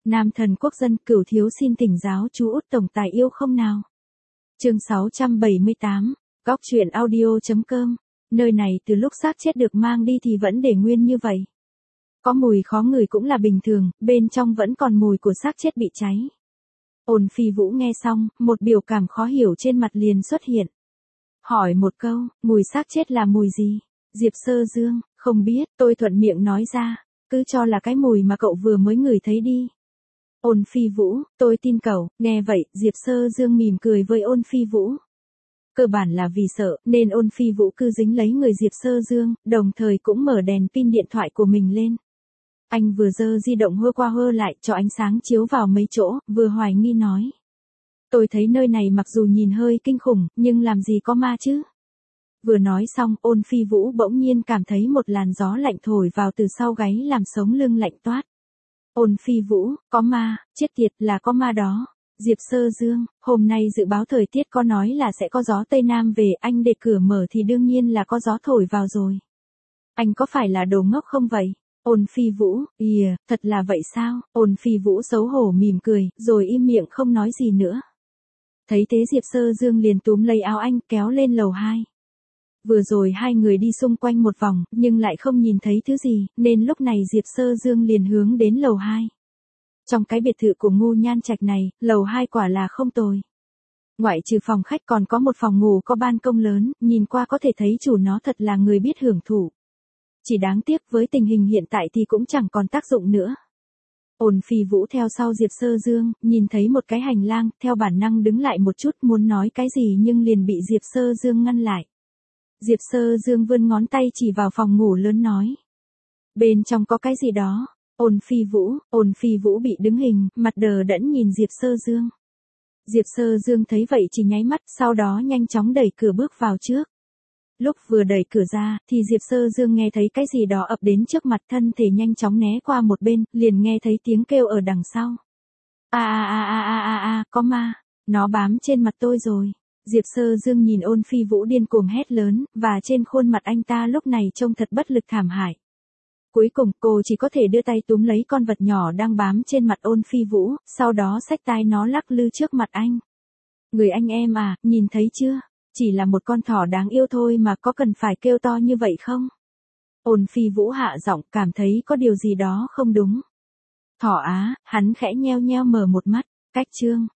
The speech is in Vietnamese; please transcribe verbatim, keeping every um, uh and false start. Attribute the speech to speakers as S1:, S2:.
S1: Nam thần quốc dân, Cửu thiếu xin thỉnh giáo chú út tổng tài yêu không nào. Chương sáu trăm bảy mươi tám, góc truyện audio chấm com. Nơi này từ lúc xác chết được mang đi thì vẫn để nguyên như vậy. Có mùi khó ngửi cũng là bình thường, bên trong vẫn còn mùi của xác chết bị cháy. Ôn Phi Vũ nghe xong, một biểu cảm khó hiểu trên mặt liền xuất hiện. Hỏi một câu, mùi xác chết là mùi gì? Diệp Sơ Dương, không biết, tôi thuận miệng nói ra, cứ cho là cái mùi mà cậu vừa mới ngửi thấy đi. Ôn Phi Vũ, tôi tin cậu. Nghe vậy, Diệp Sơ Dương mỉm cười với Ôn Phi Vũ. Cơ bản là vì sợ, nên Ôn Phi Vũ cứ dính lấy người Diệp Sơ Dương, đồng thời cũng mở đèn pin điện thoại của mình lên. Anh vừa giơ di động hơ qua hơ lại cho ánh sáng chiếu vào mấy chỗ, vừa hoài nghi nói. Tôi thấy nơi này mặc dù nhìn hơi kinh khủng, nhưng làm gì có ma chứ? Vừa nói xong, Ôn Phi Vũ bỗng nhiên cảm thấy một làn gió lạnh thổi vào từ sau gáy làm sống lưng lạnh toát. Ôn Phi Vũ, có ma, chết tiệt là có ma đó. Diệp Sơ Dương, hôm nay dự báo thời tiết có nói là sẽ có gió Tây Nam về, anh để cửa mở thì đương nhiên là có gió thổi vào rồi. Anh có phải là đồ ngốc không vậy? Ôn Phi Vũ, ìa, thật là vậy sao? Ôn Phi Vũ xấu hổ mỉm cười, rồi im miệng không nói gì nữa. Thấy thế Diệp Sơ Dương liền túm lấy áo anh kéo lên lầu hai. Vừa rồi hai người đi xung quanh một vòng, nhưng lại không nhìn thấy thứ gì, nên lúc này Diệp Sơ Dương liền hướng đến lầu hai. Trong cái biệt thự của Ngô Nhan Trạch này, lầu hai quả là không tồi. Ngoại trừ phòng khách còn có một phòng ngủ có ban công lớn, nhìn qua có thể thấy chủ nó thật là người biết hưởng thụ. Chỉ đáng tiếc với tình hình hiện tại thì cũng chẳng còn tác dụng nữa. Ôn Phi Vũ theo sau Diệp Sơ Dương, nhìn thấy một cái hành lang, theo bản năng đứng lại một chút muốn nói cái gì nhưng liền bị Diệp Sơ Dương ngăn lại. Diệp Sơ Dương vươn ngón tay chỉ vào phòng ngủ lớn nói. Bên trong có cái gì đó. Ôn Phi Vũ, Ôn Phi Vũ bị đứng hình, mặt đờ đẫn nhìn Diệp Sơ Dương. Diệp Sơ Dương thấy vậy chỉ nháy mắt, sau đó nhanh chóng đẩy cửa bước vào trước. Lúc vừa đẩy cửa ra, thì Diệp Sơ Dương nghe thấy cái gì đó ập đến trước mặt, thân thể nhanh chóng né qua một bên, liền nghe thấy tiếng kêu ở đằng sau. A a a a a a a, có ma, nó bám trên mặt tôi rồi. Diệp Sơ Dương nhìn Ôn Phi Vũ điên cuồng hét lớn, và trên khuôn mặt anh ta lúc này trông thật bất lực thảm hại. Cuối cùng, cô chỉ có thể đưa tay túm lấy con vật nhỏ đang bám trên mặt Ôn Phi Vũ, sau đó xách tay nó lắc lư trước mặt anh. Người anh em à, nhìn thấy chưa? Chỉ là một con thỏ đáng yêu thôi mà có cần phải kêu to như vậy không? Ôn Phi Vũ hạ giọng, cảm thấy có điều gì đó không đúng. Thỏ á, hắn khẽ nheo nheo mở một mắt, cách chương.